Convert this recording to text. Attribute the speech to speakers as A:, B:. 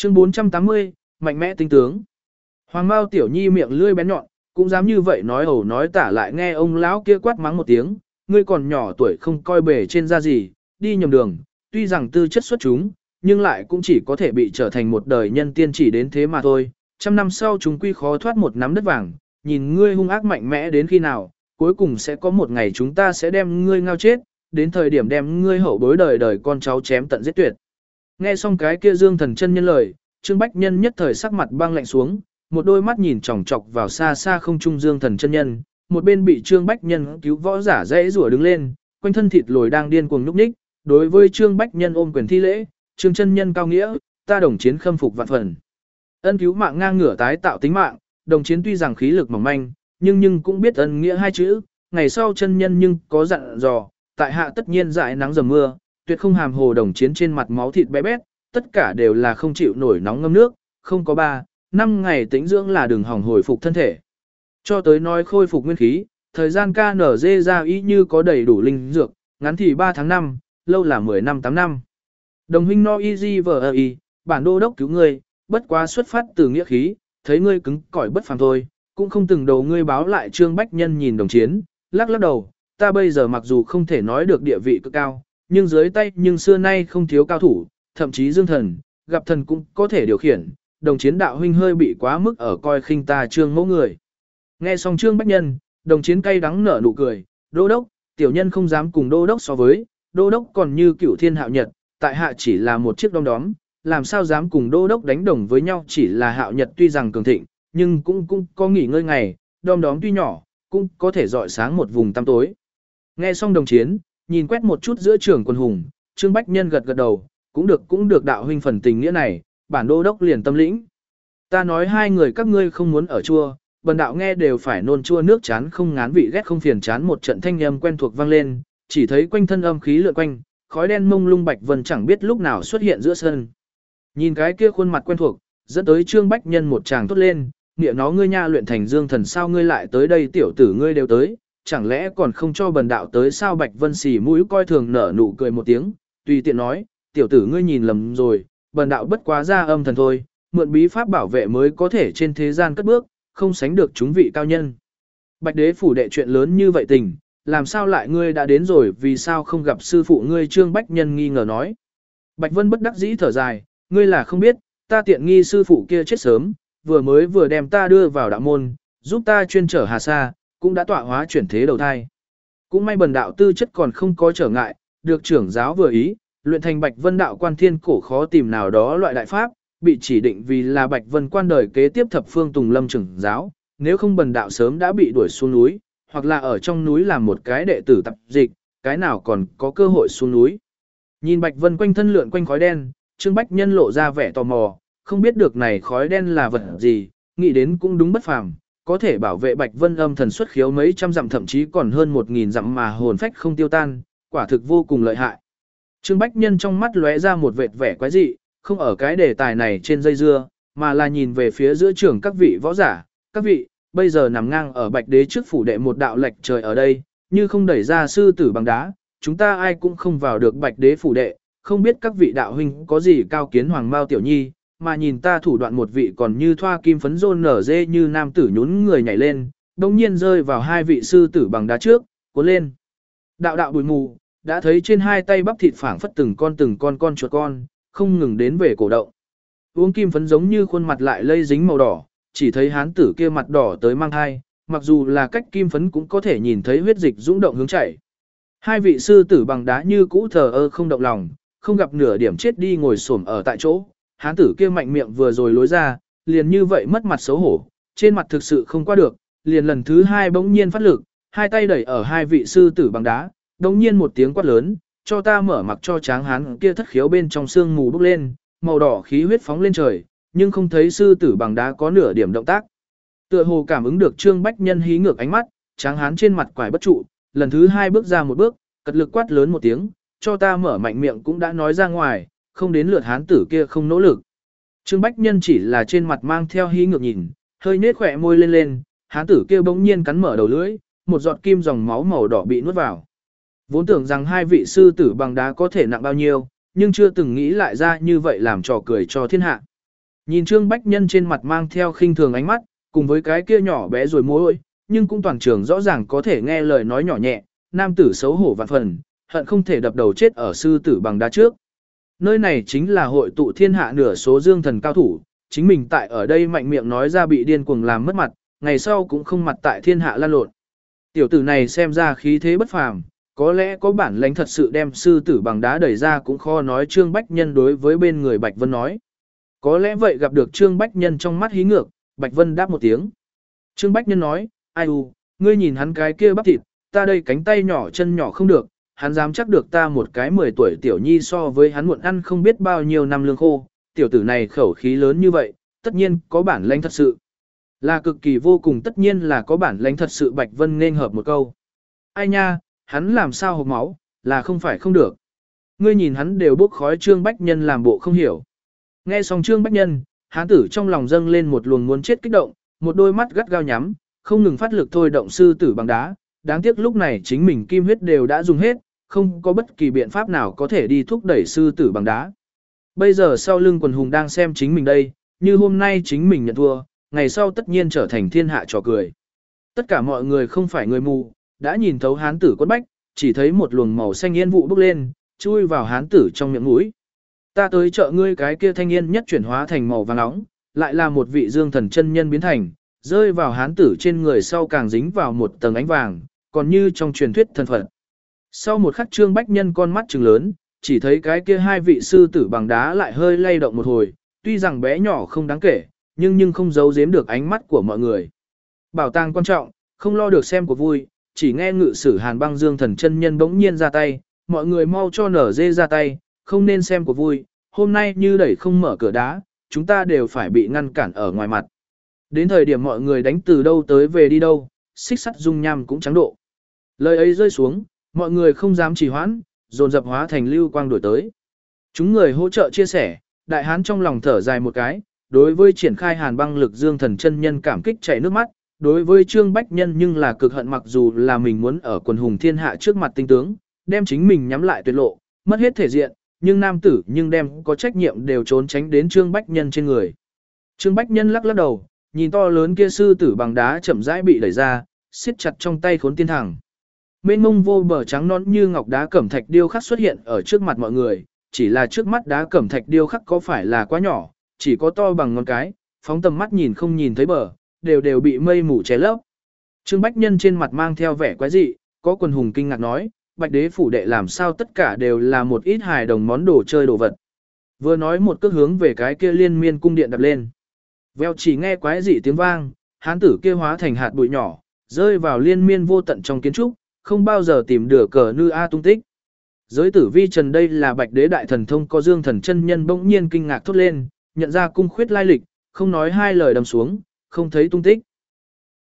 A: Chương 480, mạnh mẽ tinh tướng. Hoàng Mao Tiểu Nhi miệng lưỡi bén nhọn, cũng dám như vậy nói ẩu nói tả, lại nghe ông lão kia quát mắng một tiếng, ngươi còn nhỏ tuổi không coi bề trên ra gì, đi nhầm đường, tuy rằng tư chất xuất chúng, nhưng lại cũng chỉ có thể bị trở thành một đời nhân tiên chỉ đến thế mà thôi. 100 năm sau chúng quy khó thoát một nắm đất vàng, nhìn ngươi hung ác mạnh mẽ đến khi nào, cuối cùng sẽ có một ngày chúng ta sẽ đem ngươi ngao chết, đến thời điểm đem ngươi hậu bối đời đời con cháu chém tận giết tuyệt. Nghe xong cái kia Dương Thần chân nhân lời, Trương Bách Nhân nhất thời sắc mặt băng lạnh xuống, một đôi mắt nhìn chòng chọc vào xa xa không trung Dương Thần chân nhân, một bên bị Trương Bách Nhân cứu võ giả dễ rủa đứng lên, quanh thân thịt lồi đang điên cuồng nhúc nhích, đối với Trương Bách Nhân ôm quyền thi lễ, Trương chân nhân cao nghĩa, ta đồng chiến khâm phục vạn phần. Ân cứu mạng ngang ngửa tái tạo tính mạng, đồng chiến tuy rằng khí lực mỏng manh, nhưng cũng biết ân nghĩa hai chữ, ngày sau chân nhân nhưng có dặn dò, tại hạ tất nhiên dại nắng dầm mưa, tuyệt không hàm hồ đồng chiến trên mặt máu thịt bé bét, tất cả đều là không chịu nổi nóng ngâm nước, không có 3-5 ngày tĩnh dưỡng là đừng hỏng hồi phục thân thể. Cho tới nói khôi phục nguyên khí, thời gian KNZ ra ý như có đầy đủ linh dược, ngắn thì 3 tháng 5, lâu là 10 năm 8 năm. Đồng huynh no easy VI, bản đô đốc cứu ngươi, bất quá xuất phát từ nghĩa khí, thấy ngươi cứng cỏi bất phàm thôi, cũng không từng đầu ngươi báo lại. Trương Bách Nhân nhìn đồng chiến, lắc lắc đầu, ta bây giờ mặc dù không thể nói được địa vị cực cao, nhưng dưới tay nhưng xưa nay không thiếu cao thủ, thậm chí Dương Thần, gặp thần cũng có thể điều khiển, đồng chiến đạo huynh hơi bị quá mức ở coi khinh ta Trương mẫu người. Nghe xong Trương Bách Nhân, đồng chiến cay đắng nở nụ cười, đô đốc, tiểu nhân không dám cùng đô đốc so với, đô đốc còn như cửu thiên hạo nhật, tại hạ chỉ là một chiếc đom đóm, làm sao dám cùng đô đốc đánh đồng với nhau. Chỉ là hạo nhật tuy rằng cường thịnh, nhưng cũng có nghỉ ngơi ngày, đom đóm tuy nhỏ, cũng có thể rọi sáng một vùng tăm tối. Nghe xong đồng chiến, nhìn quét một chút giữa trường quân hùng, Trương Bách Nhân gật gật đầu, cũng được đạo huynh phần tình nghĩa này, bản đô đốc liền tâm lĩnh. Ta nói hai người các ngươi không muốn ở chua, bần đạo nghe đều phải nôn chua nước chán không ngán vị ghét không phiền chán. Một trận thanh âm quen thuộc vang lên, chỉ thấy quanh thân âm khí lượn quanh, khói đen mông lung Bạch Vân chẳng biết lúc nào xuất hiện giữa sân. Nhìn cái kia khuôn mặt quen thuộc, dẫn tới Trương Bách Nhân một tràng thốt lên, nghĩa nó ngươi nha luyện thành Dương Thần sao ngươi lại tới đây, tiểu tử ngươi đều tới, chẳng lẽ còn không cho bần đạo tới sao? Bạch Vân xì mũi coi thường nở nụ cười một tiếng, tùy tiện nói, tiểu tử ngươi nhìn lầm rồi, bần đạo bất quá ra âm thần thôi, mượn bí pháp bảo vệ mới có thể trên thế gian cất bước, không sánh được chúng vị cao nhân. Bạch đế phủ đệ chuyện lớn như vậy tình, làm sao lại ngươi đã đến rồi, vì sao không gặp sư phụ ngươi? Trương Bách Nhân nghi ngờ nói. Bạch Vân bất đắc dĩ thở dài, ngươi là không biết, ta tiện nghi sư phụ kia chết sớm, vừa đem ta đưa vào đạo môn, giúp ta chuyên trở Hà Sa, cũng đã tọa hóa chuyển thế đầu thai. Cũng may bần đạo tư chất còn không có trở ngại, được trưởng giáo vừa ý, luyện thành Bạch Vân đạo quan thiên cổ khó tìm nào đó loại đại pháp, bị chỉ định vì là Bạch Vân quan đời kế tiếp thập phương Tùng Lâm trưởng giáo, nếu không bần đạo sớm đã bị đuổi xuống núi, hoặc là ở trong núi làm một cái đệ tử tập dịch, cái nào còn có cơ hội xuống núi. Nhìn Bạch Vân quanh thân lượn quanh khói đen, Trương Bách Nhân lộ ra vẻ tò mò, không biết được này khói đen là vật gì, nghĩ đến cũng đúng bất phàm, có thể bảo vệ Bạch Vân âm thần xuất khiếu mấy trăm dặm thậm chí còn hơn 1000 dặm mà hồn phách không tiêu tan, quả thực vô cùng lợi hại. Trương Bách Nhân trong mắt lóe ra một vệt vẻ quái dị, không ở cái đề tài này trên dây dưa, mà là nhìn về phía giữa trường các vị võ giả, các vị, bây giờ nằm ngang ở Bạch Đế trước phủ đệ một đạo lệch trời ở đây, như không đẩy ra sư tử bằng đá, chúng ta ai cũng không vào được Bạch Đế phủ đệ, không biết các vị đạo huynh có gì cao kiến Hoàng Mao Tiểu Nhi, mà nhìn ta thủ đoạn một vị còn như thoa kim phấn rôn nở dê như nam tử nhún người nhảy lên, đồng nhiên rơi vào hai vị sư tử bằng đá trước, cuốn lên. Đạo đạo bụi mù, đã thấy trên hai tay bắp thịt phảng phất từng con chuột con, không ngừng đến về cổ động. Uống kim phấn giống như khuôn mặt lại lây dính màu đỏ, chỉ thấy hán tử kia mặt đỏ tới mang hai, mặc dù là cách kim phấn cũng có thể nhìn thấy huyết dịch dũng động hướng chảy. Hai vị sư tử bằng đá như cũ thờ ơ không động lòng, không gặp nửa điểm chết đi ngồi xổm ở tại chỗ. Hán tử kia mạnh miệng vừa rồi lối ra, liền như vậy mất mặt xấu hổ, trên mặt thực sự không qua được, liền lần thứ hai bỗng nhiên phát lực, hai tay đẩy ở hai vị sư tử bằng đá, bỗng nhiên một tiếng quát lớn, cho ta mở mặc cho tráng hán kia thất khiếu bên trong xương mù bốc lên, màu đỏ khí huyết phóng lên trời, nhưng không thấy sư tử bằng đá có nửa điểm động tác. Tựa hồ cảm ứng được Trương Bách Nhân hí ngược ánh mắt, tráng hán trên mặt quải bất trụ, lần thứ hai bước ra một bước, cật lực quát lớn một tiếng, cho ta mở mạnh miệng cũng đã nói ra ngoài, không đến lượt hán tử kia không nỗ lực. Trương Bách Nhân chỉ là trên mặt mang theo hí ngược nhìn, hơi nết khỏe môi lên lên, hán tử kia bỗng nhiên cắn mở đầu lưỡi, một giọt kim dòng máu màu đỏ bị nuốt vào. Vốn tưởng rằng hai vị sư tử bằng đá có thể nặng bao nhiêu, nhưng chưa từng nghĩ lại ra như vậy làm trò cười cho thiên hạ. Nhìn Trương Bách Nhân trên mặt mang theo khinh thường ánh mắt, cùng với cái kia nhỏ bé rồi môi, nhưng cũng toàn trường rõ ràng có thể nghe lời nói nhỏ nhẹ, nam tử xấu hổ vạn phần, hận không thể đập đầu chết ở sư tử bằng đá trước. Nơi này chính là hội tụ thiên hạ nửa số dương thần cao thủ, chính mình tại ở đây mạnh miệng nói ra bị điên cuồng làm mất mặt, ngày sau cũng không mặt tại thiên hạ lan lộn. Tiểu tử này xem ra khí thế bất phàm, có lẽ có bản lãnh thật sự đem sư tử bằng đá đẩy ra cũng khó nói. Trương Bách Nhân đối với bên người Bạch Vân nói. Có lẽ vậy gặp được Trương Bách Nhân trong mắt hí ngược, Bạch Vân đáp một tiếng. Trương Bách Nhân nói, ai u, ngươi nhìn hắn cái kia bắp thịt, ta đây cánh tay nhỏ chân nhỏ không được, hắn dám chắc được ta một cái 10 tuổi tiểu nhi so với hắn muộn ăn không biết bao nhiêu năm lương khô, tiểu tử này khẩu khí lớn như vậy, tất nhiên có bản lãnh thật sự. Là cực kỳ vô cùng tất nhiên là có bản lãnh thật sự. Bạch Vân nên hợp một câu. Ai nha, hắn làm sao hộc máu, là không phải không được. Ngươi nhìn hắn đều bốc khói. Trương Bách Nhân làm bộ không hiểu. Nghe xong Trương Bách Nhân, hán tử trong lòng dâng lên một luồng muốn chết kích động, một đôi mắt gắt gao nhắm, không ngừng phát lực thôi động sư tử bằng đá. Đáng tiếc lúc này chính mình kim huyết đều đã dùng hết, không có bất kỳ biện pháp nào có thể đi thúc đẩy sư tử bằng đá. Bây giờ sau lưng quần hùng đang xem chính mình đây, như hôm nay chính mình nhận thua, ngày sau tất nhiên trở thành thiên hạ trò cười. Tất cả mọi người không phải người mù, đã nhìn thấu hán tử quất bách, chỉ thấy một luồng màu xanh yên vụ bốc lên, chui vào hán tử trong miệng mũi. Ta tới chợ ngươi cái kia thanh yên nhất chuyển hóa thành màu vàng nóng, lại là một vị dương thần chân nhân biến thành, rơi vào hán tử trên người sau càng dính vào một tầng ánh vàng, còn như trong truyền thuyết thần phật. Sau một khắc Trương Bách Nhân con mắt trừng lớn, chỉ thấy cái kia hai vị sư tử bằng đá lại hơi lay động một hồi, tuy rằng bé nhỏ không đáng kể, nhưng không giấu giếm được ánh mắt của mọi người. Bảo tàng quan trọng, không lo được xem của vui, chỉ nghe ngự sử Hàn Băng Dương thần chân nhân bỗng nhiên ra tay, mọi người mau cho nở dê ra tay, không nên xem của vui, hôm nay như đẩy không mở cửa đá, chúng ta đều phải bị ngăn cản ở ngoài mặt. Đến thời điểm mọi người đánh từ đâu tới về đi đâu, xích sắt dung nham cũng trắng độ. Lời ấy rơi xuống, mọi người không dám trì hoãn, dồn dập hóa thành lưu quang đuổi tới. Chúng người hỗ trợ chia sẻ, đại hán trong lòng thở dài một cái, đối với triển khai Hàn Băng lực Dương thần chân nhân cảm kích chảy nước mắt, đối với Trương Bách Nhân nhưng là cực hận, mặc dù là mình muốn ở quần hùng thiên hạ trước mặt tinh tướng, đem chính mình nhắm lại tuyệt lộ, mất hết thể diện, nhưng nam tử nhưng đem có trách nhiệm đều trốn tránh đến Trương Bách Nhân trên người. Trương Bách Nhân lắc lắc đầu, nhìn to lớn kia sư tử bằng đá chậm rãi bị đẩy ra, siết chặt trong tay khốn tiên thẳng. Mênh mông vô bờ trắng nõn như ngọc đá cẩm thạch điêu khắc xuất hiện ở trước mặt mọi người, chỉ là trước mắt đá cẩm thạch điêu khắc có phải là quá nhỏ, chỉ có to bằng ngón cái, phóng tầm mắt nhìn không nhìn thấy bờ, đều bị mây mù che lấp. Trương Bách Nhân trên mặt mang theo vẻ quái dị, có quần hùng kinh ngạc nói, Bạch Đế phủ đệ làm sao tất cả đều là một ít hài đồng món đồ chơi đồ vật. Vừa nói một cước hướng về cái kia liên miên cung điện đập lên. Vèo chỉ nghe quái dị tiếng vang, hán tử kia hóa thành hạt bụi nhỏ, rơi vào liên miên vô tận trong kiến trúc, không bao giờ tìm được cờ nư a tung tích. Giới tử vi trần đây là Bạch Đế đại thần thông có Dương thần chân nhân bỗng nhiên kinh ngạc thốt lên, nhận ra cung khuyết lai lịch, không nói hai lời đâm xuống, không thấy tung tích.